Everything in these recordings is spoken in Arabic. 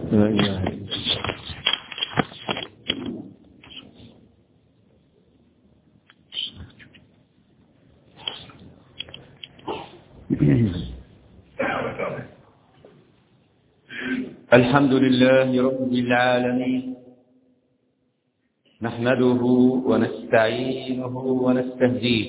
لا إله إلا الله. الحمد لله رب العالمين، نحمده ونستعينه ونستهديه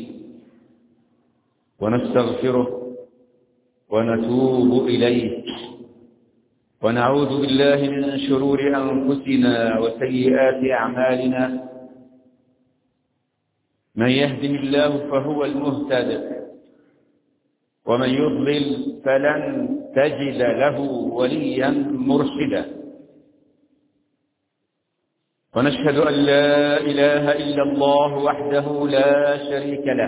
ونستغفره ونتوب إليه، ونعوذ بالله من شرور أنفسنا وسيئات أعمالنا. من يهده الله فهو المهتد، ومن يضلل فلن تجد له وليا مرشدا. ونشهد أن لا إله إلا الله وحده لا شريك له،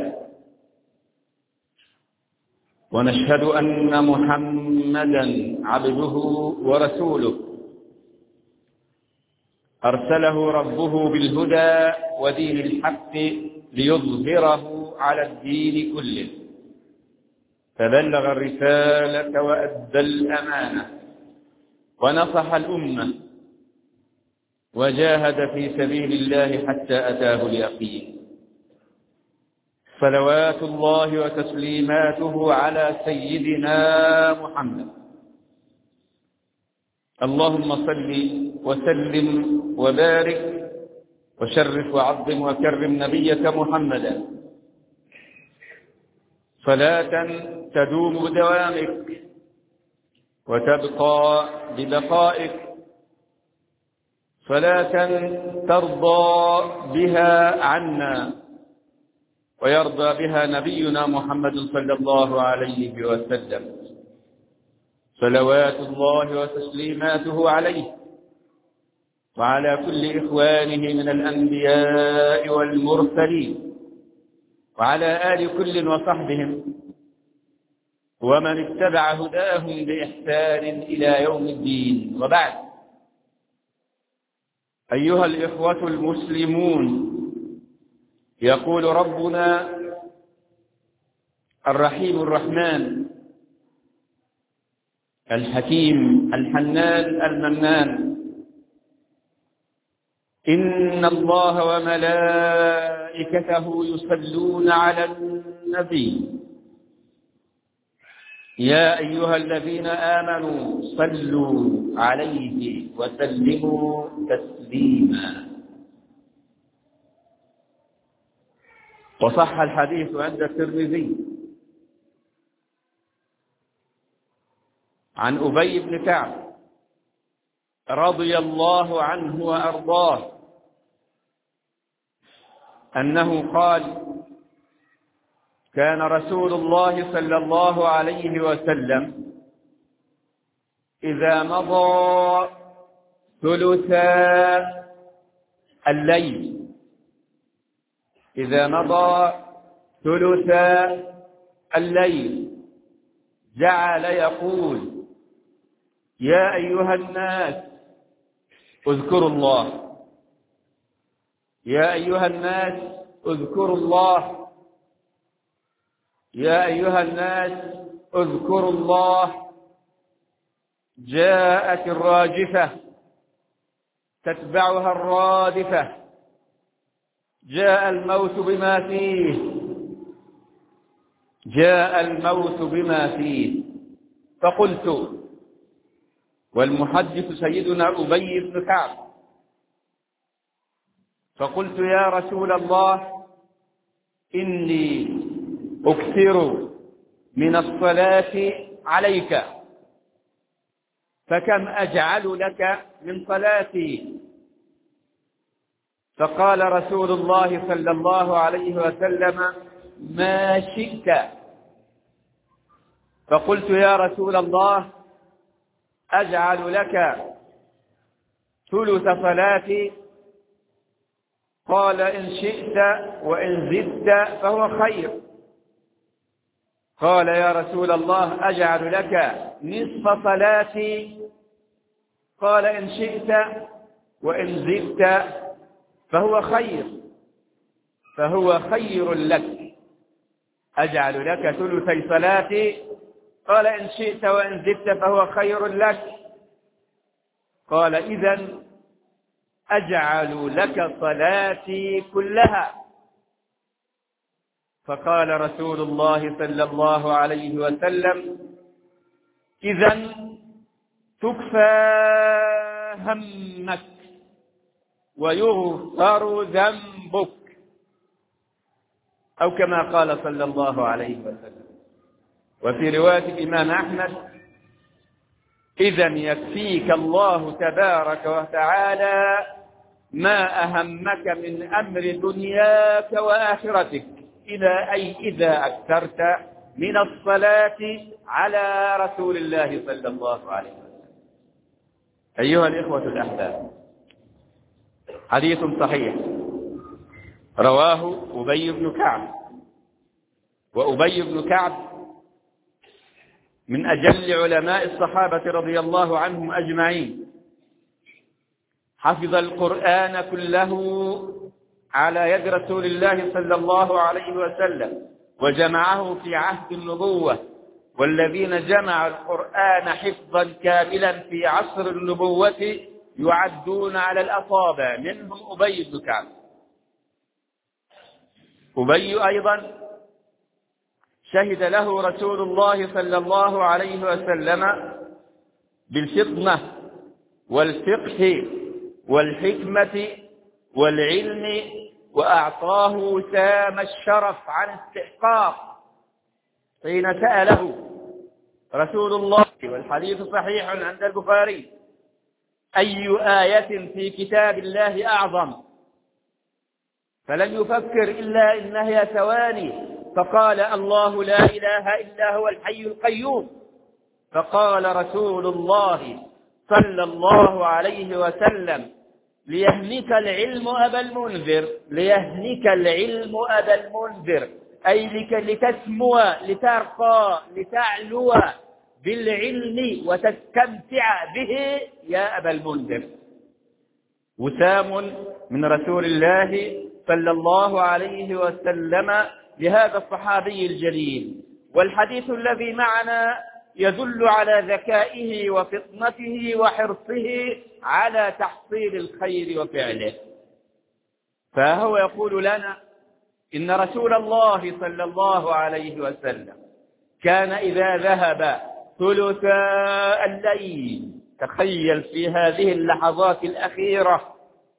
ونشهد أن محمدا عبده ورسوله، أرسله ربه بالهدى ودين الحق ليظهره على الدين كله، فبلغ الرسالة وأدى الأمانة ونصح الأمة وجاهد في سبيل الله حتى أتاه اليقين. صلوات الله وتسليماته على سيدنا محمد. اللهم صل وسلم وبارك وشرف وعظم وكرم نبيك محمدا صلاة تدوم بدوامك وتبقى ببقائك، صلاة ترضى بها عنا ويرضى بها نبينا محمد صلى الله عليه وسلم. صلوات الله وتسليماته عليه وعلى كل إخوانه من الأنبياء والمرسلين، وعلى آل كل وصحبهم ومن اتبع هداهم بإحسان إلى يوم الدين. وبعد، أيها الإخوة المسلمون، يقول ربنا الرحيم الرحمن الحكيم الحنان المنان: إن الله وملائكته يصلون على النبي يا أيها الذين آمنوا صلوا عليه وسلموا تسليما. وصح الحديث عند الترمذي عن أبي بن كعب رضي الله عنه وأرضاه أنه قال: كان رسول الله صلى الله عليه وسلم إذا مضى ثلثا الليل جعل يقول: يا أيها الناس اذكروا الله، يا أيها الناس اذكروا الله، يا أيها الناس اذكروا الله. جاءت الراجفة تتبعها الرادفة، جاء الموت بما فيه. فقلت، والمحدث سيدنا أبي بن كعب، فقلت: يا رسول الله، إني أكثر من الصلاة عليك، فكم أجعل لك من صلاتي؟ فقال رسول الله صلى الله عليه وسلم: ما شئت. فقلت: يا رسول الله، أجعل لك ثلث صلاتي؟ قال: إن شئت وإن زدت فهو خير. قال: يا رسول الله، أجعل لك نصف صلاتي؟ قال: إن شئت وإن زدت فهو خير لك. أجعل لك ثلثي صلاتي؟ قال: إن شئت وإن زدت فهو خير لك. قال إذن أجعل لك صلاتي كلها. فقال رسول الله صلى الله عليه وسلم إذن تكفى همك ويغفر ذنبك، أو كما قال صلى الله عليه وسلم. وفي رواية الإمام أحمد إذن يكفيك الله تبارك وتعالى ما أهمك من أمر دنياك وآخرتك، إذا أكثرت من الصلاة على رسول الله صلى الله عليه وسلم. أيها الإخوة الأحباب، حديث صحيح رواه أبي بن كعب، وأبي بن كعب من أجل علماء الصحابة رضي الله عنهم أجمعين، حفظ القرآن كله على يد رسول الله صلى الله عليه وسلم وجمعه في عهد النبوة، والذين جمعوا القرآن حفظا كاملا في عصر النبوة يعدون على الأصابع، منهم أبي بن كعب. أبي أيضا شهد له رسول الله صلى الله عليه وسلم بالفطنة والفقه والحكمة والعلم، وأعطاه وسام الشرف عن استحقاق حين سأله رسول الله، والحديث صحيح عند البخاري: أي آية في كتاب الله أعظم؟ فلم يفكر إلا إنها ثواني، فقال: الله لا إله إلا هو الحي القيوم. فقال رسول الله صلى الله عليه وسلم: ليهنك العلم أبا المنذر، ليهنك العلم أبا المنذر، أي لتسمو، لترقى، لتعلو بالعلم وتستمتع به يا أبا المنذر. وسام من رسول الله صلى الله عليه وسلم لهذا الصحابي الجليل. والحديث الذي معنا يدل على ذكائه وفطنته وحرصه على تحصيل الخير وفعله. فهو يقول لنا إن رسول الله صلى الله عليه وسلم كان إذا ذهب ثلثاء الليل، تخيل في هذه اللحظات الأخيرة،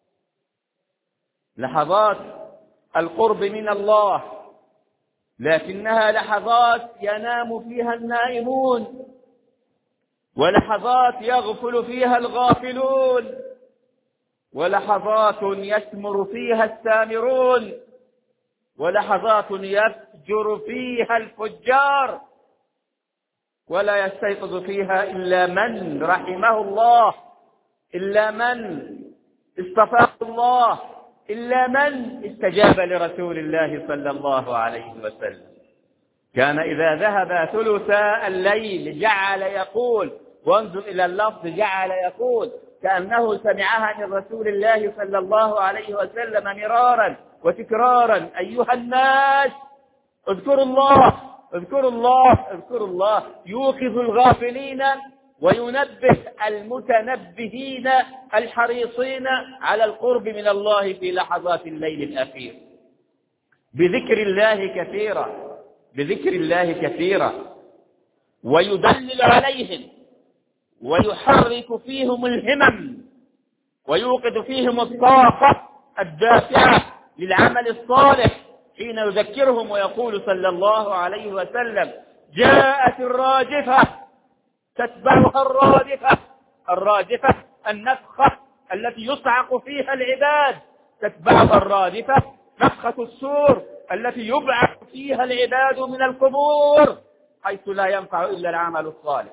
لحظات القرب من الله، لكنها لحظات ينام فيها النائمون، ولحظات يغفل فيها الغافلون، ولحظات يثمر فيها الثامرون، ولحظات يفجر فيها الفجار، ولا يستيقظ فيها إلا من رحمه الله، إلا من اصطفاه الله، إلا من استجاب لرسول الله صلى الله عليه وسلم. كان إذا ذهب ثلثاء الليل جعل يقول، وانظر إلى اللفظ، جعل يقول كأنه سمعها من رسول الله صلى الله عليه وسلم مرارا وتكرارا: أيها الناس اذكروا الله، اذكروا الله، اذكروا الله، يوقظ الغافلين وينبه المتنبهين الحريصين على القرب من الله في لحظات الليل الأخير، بذكر الله كثيرا، بذكر الله كثيرا، ويدلل عليهم ويحرك فيهم الهمم ويوقظ فيهم الطاقة الدافعة للعمل الصالح، حين يذكرهم ويقول صلى الله عليه وسلم: جاءت الراجفة تتبعها الرادفة. الرادفة النفخة التي يصعق فيها العباد، تتبعها الرادفة نفخة السور التي يبعث فيها العباد من القبور حيث لا ينفع إلا العمل الصالح.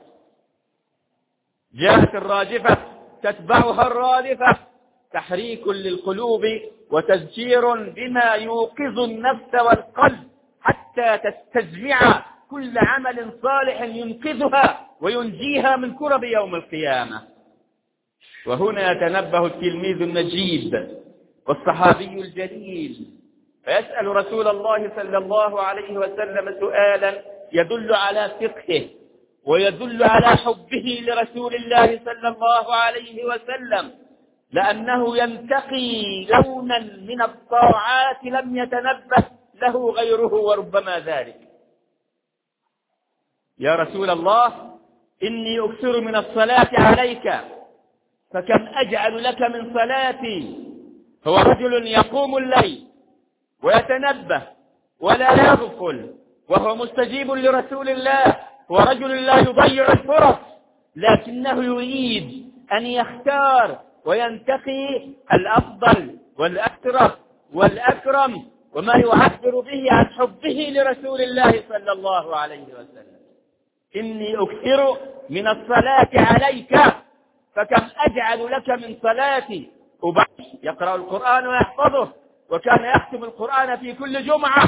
جاءت الراجفة تتبعها الرادفة، تحريك للقلوب وتذكير بما يوقظ النفس والقلب حتى تستجمع كل عمل صالح ينقذها وينجيها من كرب يوم القيامة. وهنا يتنبه التلميذ النجيب والصحابي الجليل فيسأل رسول الله صلى الله عليه وسلم سؤالا يدل على فقهه ويدل على حبه لرسول الله صلى الله عليه وسلم، لأنه ينتقي لونا من الطاعات لم يتنبه له غيره وربما ذلك. يا رسول الله إني أكثر من الصلاة عليك، فكم أجعل لك من صلاتي. هو رجل يقوم الليل ويتنبه ولا يغفل، وهو مستجيب لرسول الله، هو رجل لا يضيع الفرص، لكنه يريد أن يختار وينتقي الأفضل والأكرم والأكرم، وما يعبر به عن حبه لرسول الله صلى الله عليه وسلم. إني أكثر من الصلاة عليك، فكم أجعل لك من صلاتي. أبي يقرأ القرآن ويحفظه، وكان يختم القرآن في كل جمعة،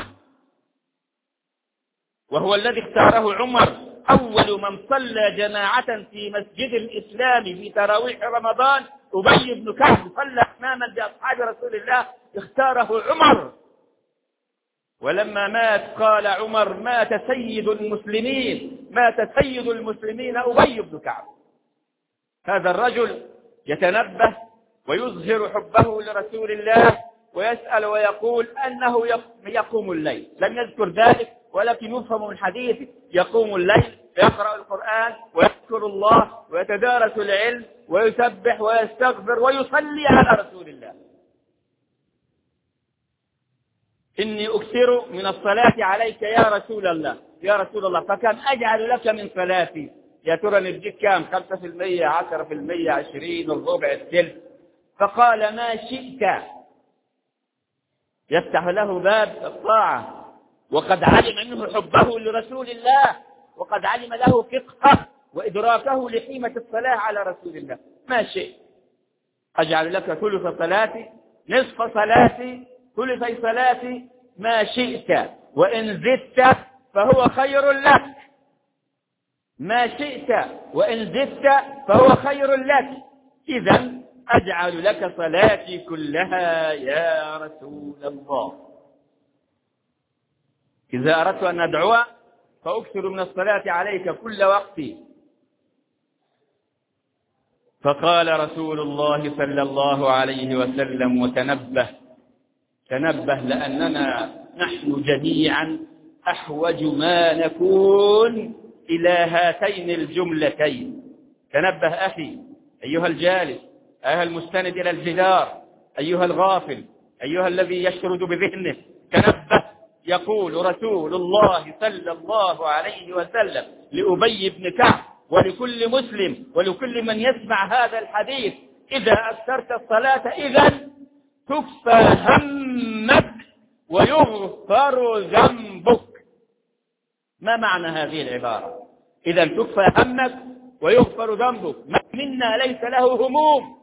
وهو الذي اختاره عمر أول من صلى جماعة في مسجد الإسلام في تراويح رمضان. أبي بن كعب صلى إماما لأصحاب رسول الله، اختاره عمر. ولما مات قال عمر: مات سيد المسلمين، مات سيد المسلمين أبي بن كعب. هذا الرجل يتنبه ويظهر حبه لرسول الله، ويسأل ويقول أنه يقوم الليل. لم يذكر ذلك، ولكن يفهم من حديث يقوم الليل، يقرأ القرآن ويذكر الله ويتدارس العلم ويسبح ويستغفر ويصلي على رسول الله. إني أكثر من الصلاة عليك يا رسول الله، يا رسول الله، فكم أجعل لك من صلاتي. يا ترى نديك كام؟ 5%، 10%، 20، الربع، الثلث؟ فقال: ما شئت. يفتح له باب الطاعة، وقد علم منه حبه لرسول الله، وقد علم له فقهه وإدراكه لقيمة الصلاة على رسول الله. ما شئت. أجعل لك ثلث صلاتي، نصف صلاتي، ثلثي صلاتي، ما شئت، وإن زدت فهو خير لك. ما شئت وإن زدت فهو خير لك. إذن أجعل لك صلاتي كلها يا رسول الله. إذا أردت أن أدعو فأكثر من الصلاة عليك كل وقتي. فقال رسول الله صلى الله عليه وسلم: وتنبه، تنبه، لأننا نحن جميعا أحوج ما نكون إلى هاتين الجملتين. تنبه أخي، أيها الجالس، أيها المستند إلى الجدار، أيها الغافل، أيها الذي يشرد بذهنه، تنبه. يقول رسول الله صلى الله عليه وسلم لأبي بن كعب ولكل مسلم ولكل من يسمع هذا الحديث: إذا أكثرت الصلاة إذن تكفى همك ويغفر ذنبك. ما معنى هذه العبارة؟ إذا تكفى همك ويغفر ذنبك. من منا ليس له هموم؟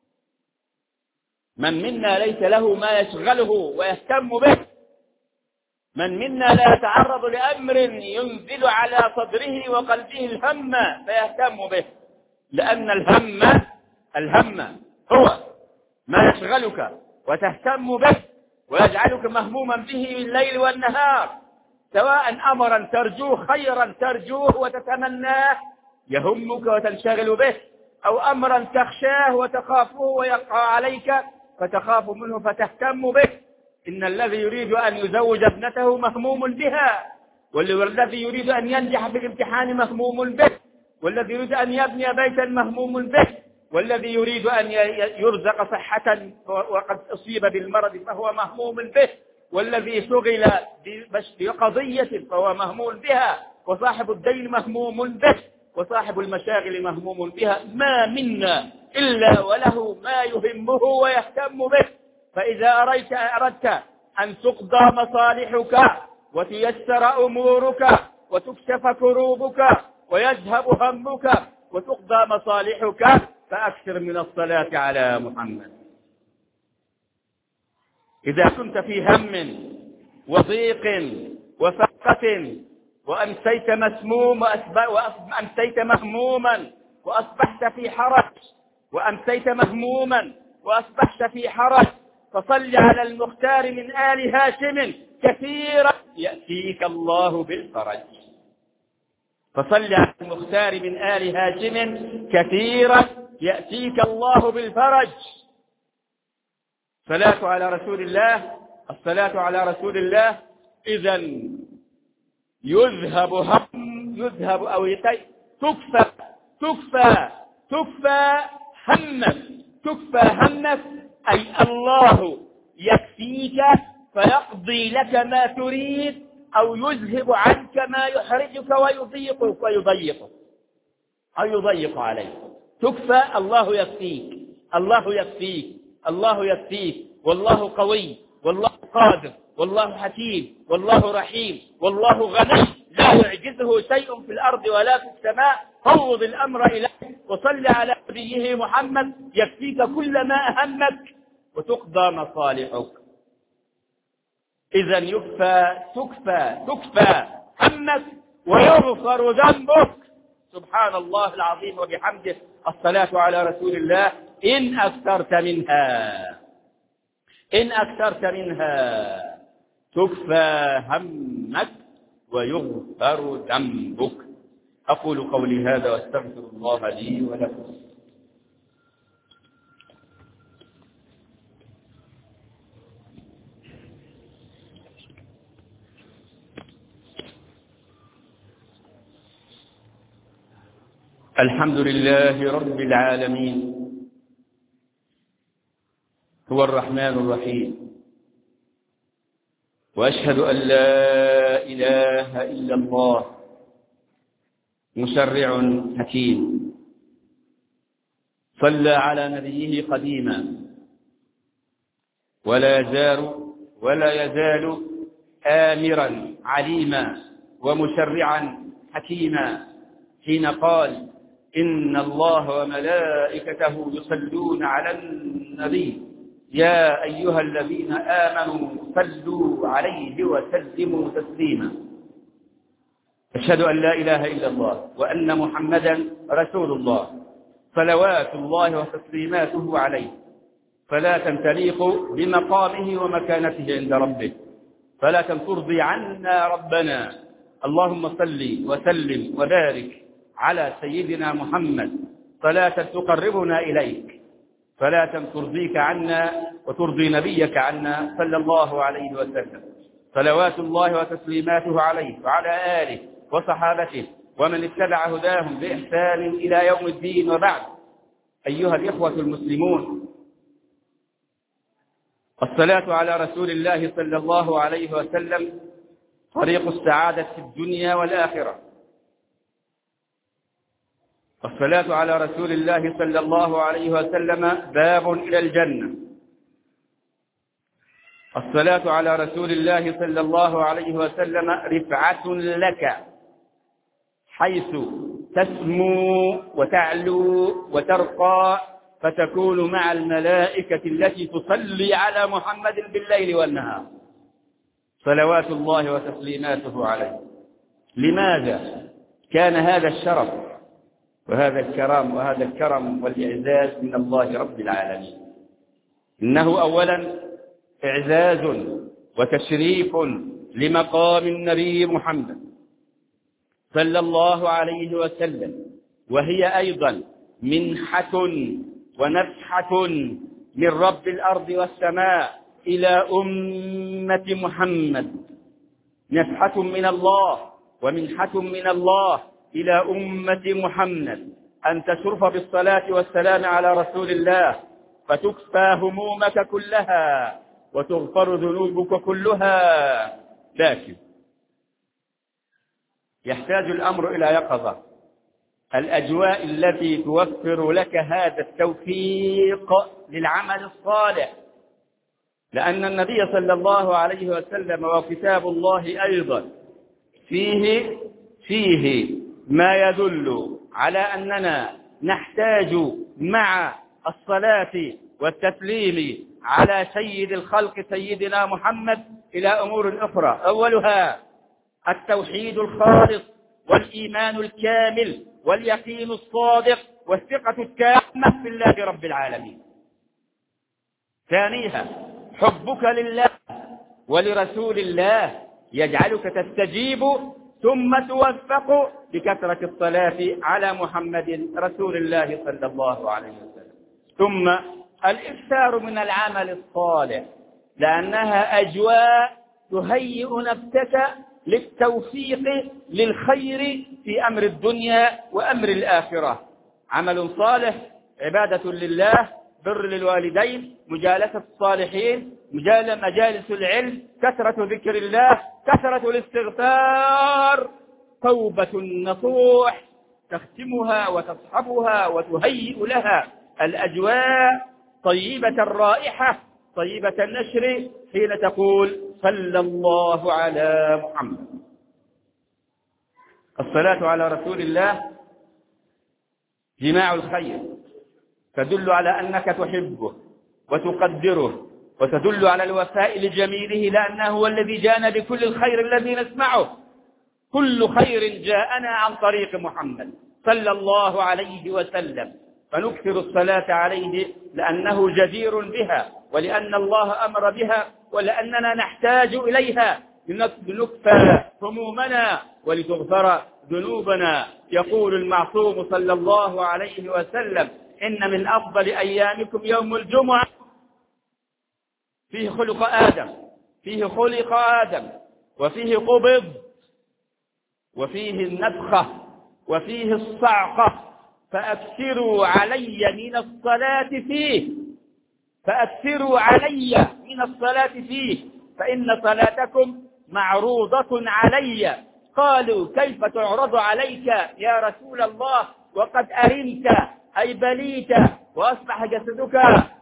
من منا ليس له ما يشغله ويهتم به؟ من منا لا يتعرض لأمر ينزل على صدره وقلبه الهم فيهتم به؟ لأن الهم هو ما يشغلك وتهتم به ويجعلك مهموما به الليل والنهار، سواء أمرا ترجوه، خيرا ترجوه وتتمناه يهمك وتنشغل به، أو أمرا تخشاه وتخافه ويقع عليك فتخاف منه فتهتم به. إن الذي يريد أن يزوج ابنته مهموم بها، والذي يريد أن ينجح في الامتحان مهموم به، والذي يريد أن يبني بيتا مهموم به، والذي يريد أن يرزق صحة وقد أصيب بالمرض فهو مهموم به، والذي شغل بقضية فهو مهموم بها، وصاحب الدين مهموم به، وصاحب المشاغل مهموم بها. ما منا إلا وله ما يهمه ويهتم به. فإذا أردت أن تقضى مصالحك وتيسر أمورك وتكشف كروبك ويذهب همك وتقضى مصالحك فأكثر من الصلاة على محمد. إذا كنت في هم وضيق وفقة وأمسيت مسموم وأمسيت مهموما وأصبحت في حرج، وأمسيت مهموما وأصبحت في حرج، فصل على المختار من آل هاشم كثيرا يأتيك الله بالفرج. فصل على المختار من آل هاشم كثيرا يأتيك الله بالفرج. الصلاة على رسول الله، الصلاة على رسول الله. إذن يذهب أو تكفى همك، أي الله يكفيك فيقضي لك ما تريد، أو يذهب عنك ما يحرجك ويضيق عليك. تكفى، الله يكفيك، والله قوي، والله قادر، والله حكيم، والله رحيم، والله غني لا يعجزه شيء في الأرض ولا في السماء. فوض الأمر إليه وصل على نبيه محمد يكفيك كل ما أهمك وتقضى مصالحك. إذن تكفى همك ويغفر ذنبك. سبحان الله العظيم وبحمده. الصلاة على رسول الله إن أكثرت منها تكفى همك ويغفر ذنبك. أقول قولي هذا واستغفر الله لي ولكم. الحمد لله رب العالمين، هو الرحمن الرحيم، وأشهد أن لا إله إلا الله مشرع حكيم، صلى على نبيه قديما ولا يزال آمرا عليما ومشرعا حكيما، حين قال إن الله وملائكته يصلون على النبي يا أيها الذين آمنوا صلوا عليه وسلموا تسليما. أشهد أن لا إله إلا الله وأن محمدا رسول الله، صلوات الله وتسليماته عليه، صلاة تليق بمقامه ومكانته عند ربه، صلاة ترضي عنا ربنا. اللهم صل وسلم وبارك على سيدنا محمد، صلاة تقربنا إليك، صلاة ترضيك عنا وترضي نبيك عنا صلى الله عليه وسلم. صلوات الله وتسليماته عليه وعلى آله وصحابته ومن اتبع هداهم بإحسان إلى يوم الدين. وبعد، أيها الإخوة المسلمون، الصلاة على رسول الله صلى الله عليه وسلم طريق السعادة في الدنيا والآخرة. الصلاة على رسول الله صلى الله عليه وسلم باب إلى الجنة. الصلاة على رسول الله صلى الله عليه وسلم رفعة لك، حيث تسمو وتعلو وترقى فتكون مع الملائكة التي تصلي على محمد بالليل والنهار، صلوات الله وتسليماته عليه. لماذا كان هذا الشرف وهذا الكرم والإعزاز من الله رب العالمين؟ إنه أولا إعزاز وتشريف لمقام النبي محمد صلى الله عليه وسلم، وهي أيضا منحة ونفحة من رب الأرض والسماء إلى أمة محمد، نفحة من الله ومنحة من الله إلى أمة محمد، أن تشرف بالصلاة والسلام على رسول الله فتكفى همومك كلها وتغفر ذنوبك كلها. لكن يحتاج الأمر إلى يقظة، الأجواء التي توفر لك هذا التوفيق للعمل الصالح، لأن النبي صلى الله عليه وسلم وكتاب الله أيضا فيه ما يدل على أننا نحتاج مع الصلاة والتسليم على سيد الخلق سيدنا محمد إلى أمور أخرى، أولها التوحيد الخالص والإيمان الكامل واليقين الصادق والثقة التامة في الله رب العالمين. ثانيها حبك لله ولرسول الله يجعلك تستجيب ثم توفق بكثرة الصلاة على محمد رسول الله صلى الله عليه وسلم. ثم الإكثار من العمل الصالح، لأنها أجواء تهيئ نفسك للتوفيق للخير في أمر الدنيا وأمر الآخرة. عمل صالح، عبادة لله، بر للوالدين، مجالسة الصالحين، مجالس العلم، كثرة ذكر الله، كثرة الاستغفار، توبة نصوح تختمها وتصحبها وتهيئ لها الأجواء طيبة الرائحة طيبة النشر حين تقول صلى الله على محمد. الصلاة على رسول الله جماع الخير، تدل على أنك تحبه وتقدره، وتدل على الوفاء لجميله، لأنه هو الذي جاءنا بكل الخير الذي نسمعه. كل خير جاءنا عن طريق محمد صلى الله عليه وسلم، فنكثر الصلاة عليه لأنه جدير بها، ولأن الله أمر بها، ولأننا نحتاج إليها لنكفى همومنا ولتغفر ذنوبنا. يقول المعصوم صلى الله عليه وسلم: إن من أفضل أيامكم يوم الجمعة، فيه خلق آدم وفيه قبض وفيه النفخة وفيه الصعقة، فأكثروا علي من الصلاة فيه فإن صلاتكم معروضة علي. قالوا: كيف تعرض عليك يا رسول الله وقد أرمت أي بليت وأصبح جسدك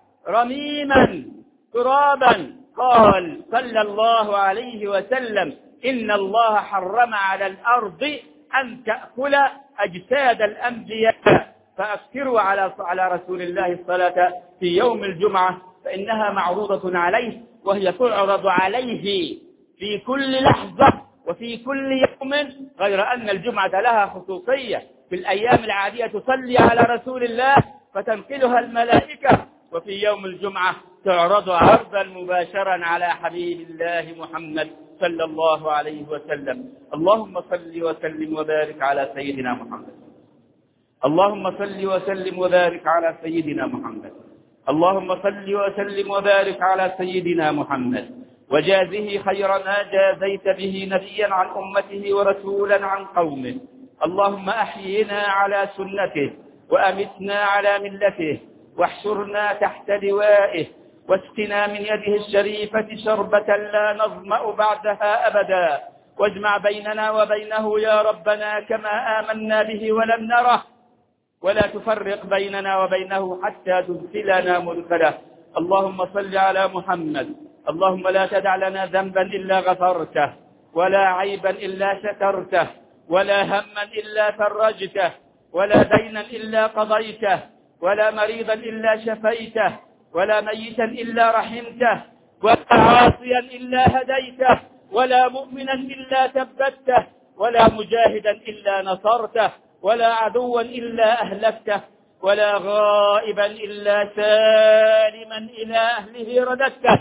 رميما ترابا؟ قال صلى الله عليه وسلم: إن الله حرم على الأرض أن تأكل أجساد الأنبياء، فأكثروا على رسول الله الصلاة في يوم الجمعة، فإنها معروضة عليه، وهي تعرض عليه في كل لحظة وفي كل يوم، غير أن الجمعة لها خصوصية. في الأيام العادية تصلي على رسول الله فتنقلها الملائكة، وفي يوم الجمعة تعرض عرضا مباشرا على حبيب الله محمد صلى الله عليه وسلم. اللهم صل وسلم وبارك على سيدنا محمد. اللهم صل وسلم وبارك على سيدنا محمد. اللهم صل وسلم وبارك على سيدنا محمد، وجازه خير ما جازيت به نبيا عن أمته ورسولا عن قومه. اللهم أحينا على سنته وأمتنا على ملته، واحشرنا تحت لوائه، واسقنا من يده الشريفة شربة لا نظمأ بعدها أبدا، واجمع بيننا وبينه يا ربنا كما آمنا به ولم نره، ولا تفرق بيننا وبينه حتى تدخلنا مدخله. اللهم صل على محمد. اللهم لا تدع لنا ذنبا إلا غفرته، ولا عيبا إلا سترته، ولا هما إلا فرجته، ولا دينا إلا قضيته، ولا مريضا إلا شفيته، ولا ميتا إلا رحمته، ولا عاصيا إلا هديته، ولا مؤمنا إلا ثبته، ولا مجاهدا إلا نصرته، ولا عدوا إلا أهلكته، ولا غائبا إلا سالما إلى أهله رددته،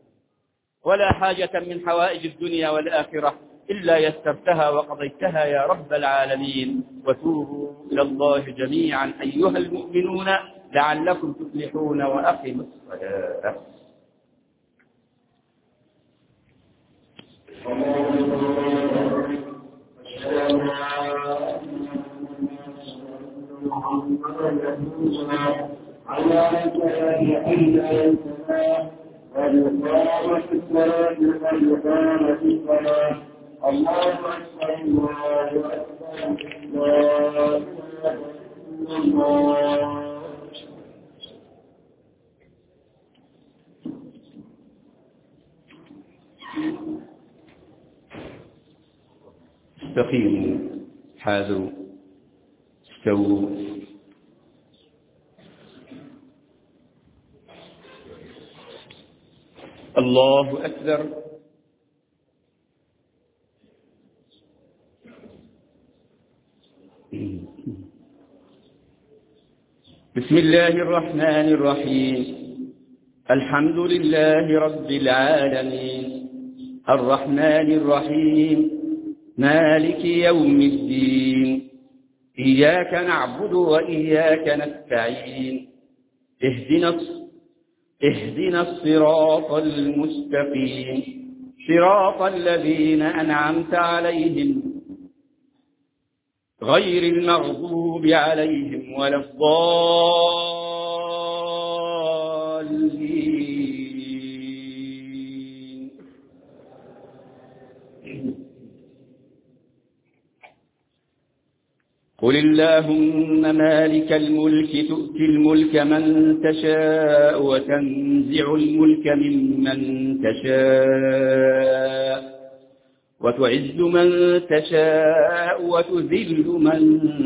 ولا حاجة من حوائج الدنيا والآخرة إلا يسرتها وقضيتها يا رب العالمين. وتوبوا إلى الله جميعا أيها المؤمنون لعلكم تفلحون، وأقيموا الصلاة. ويقامت الصلاة ويقامت الصلاة. الله أكبر الله أكبر لا إله إلا الله. استقيموا، حاذروا، استووا. الله أكبر. بسم الله الرحمن الرحيم. الحمد لله رب العالمين، الرحمن الرحيم، مالك يوم الدين إياك نعبد وإياك نستعين اهدنا الصراط المستقيم صراط الذين أنعمت عليهم غير المغضوب عليهم ولا الضالين. قل اللهم مالك الملك تؤتي الملك من تشاء وتنزع الملك ممن تشاء وتعز من تشاء وتذل من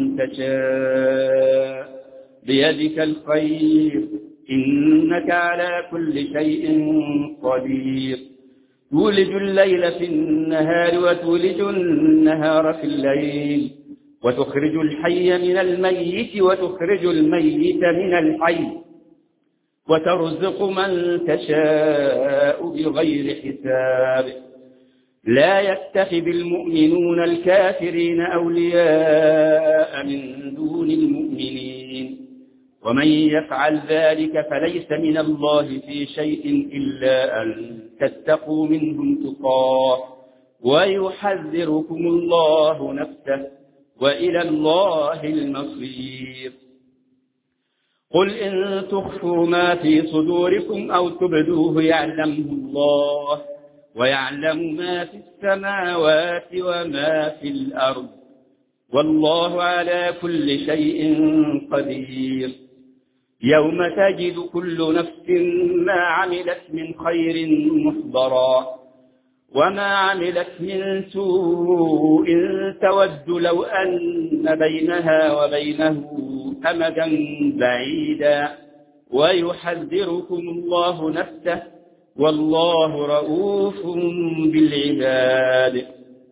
تشاء بيدك الخير إنك على كل شيء قدير تولج الليل في النهار وتولج النهار في الليل وتخرج الحي من الميت وتخرج الميت من الحي وترزق من تشاء بغير حساب لا يتخذ المؤمنون الكافرين أولياء من دون المؤمنين ومن يفعل ذلك فليس من الله في شيء إلا أن تتقوا منهم تقاه ويحذركم الله نفسه وإلى الله المصير. قل إن تخفوا ما في صدوركم أو تبدوه يعلمه الله ويعلم ما في السماوات وما في الأرض والله على كل شيء قدير. يوم تجد كل نفس ما عملت من خير محضرا وما عملت من سوء تود لو أن بينها وبينه أمدا بعيدا ويحذركم الله نفسه والله رؤوف بالعباد.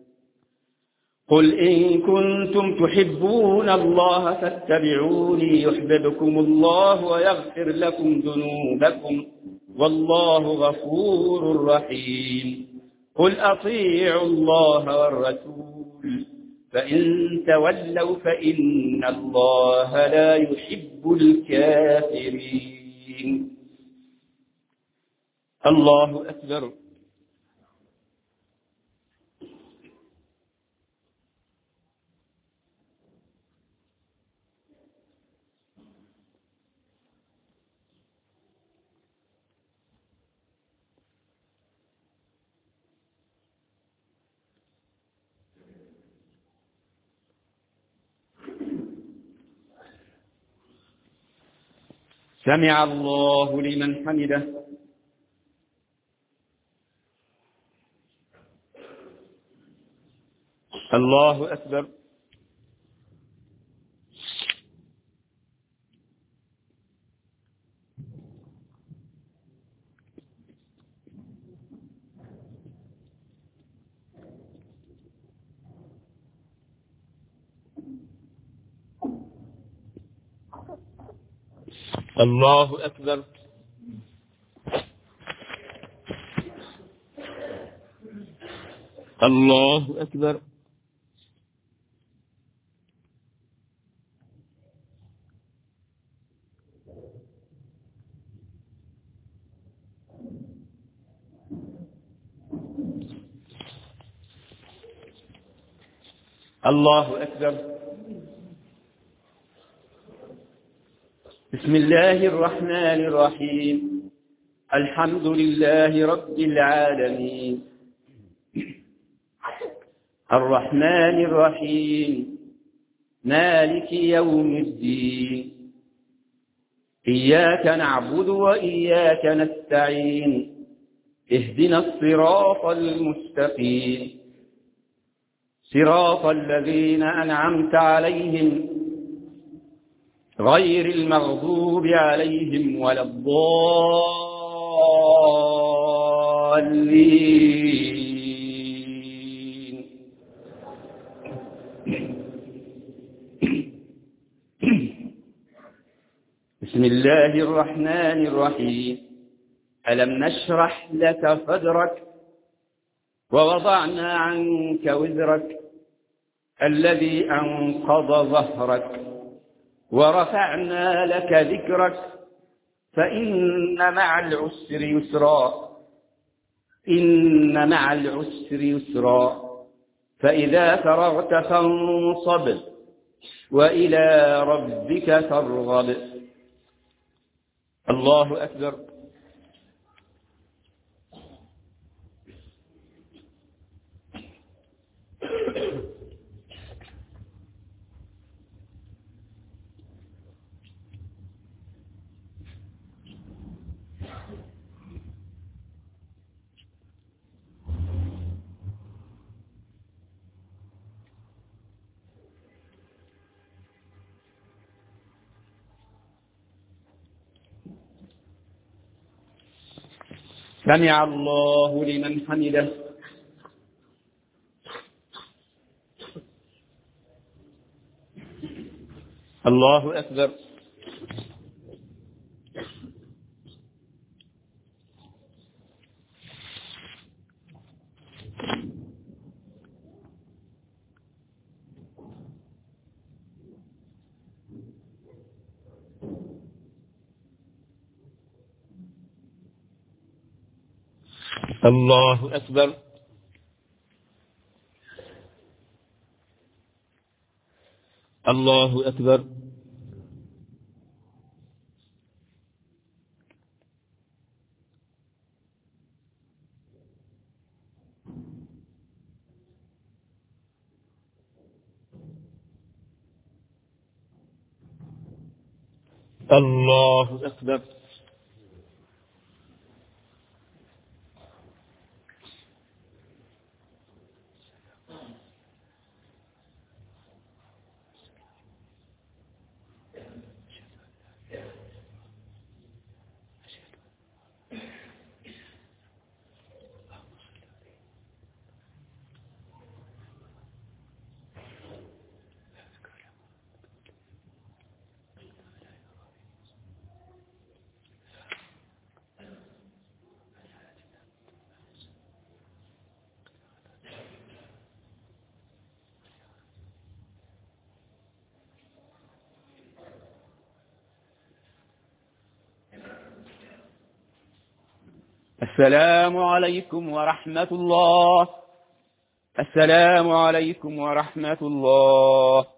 قل إن كنتم تحبون الله فاتبعوني يحببكم الله ويغفر لكم ذنوبكم والله غفور رحيم. قل أطيعوا الله والرسول فإن تولوا فإن الله لا يحب الكافرين. الله أكبر. سمع الله لمن حمده. الله أكبر. الله أكبر. الله أكبر. الله أكبر. بسم الله الرحمن الرحيم الحمد لله رب العالمين الرحمن الرحيم مالك يوم الدين إياك نعبد وإياك نستعين اهدنا الصراط المستقيم صراط الذين أنعمت عليهم غير المغضوب عليهم ولا الضالين. بسم الله الرحمن الرحيم ألم نشرح لك صدرك ووضعنا عنك وزرك الذي أنقض ظهرك ورفعنا لك ذكرك فإن مع العسر يسرا إن مع العسر يسرا فإذا فرغت فانصب وإلى ربك فارغب. الله أكبر. سمع الله لمن حمده. الله أكبر. الله أكبر. الله أكبر. الله أكبر. السلام عليكم ورحمة الله. السلام عليكم ورحمة الله.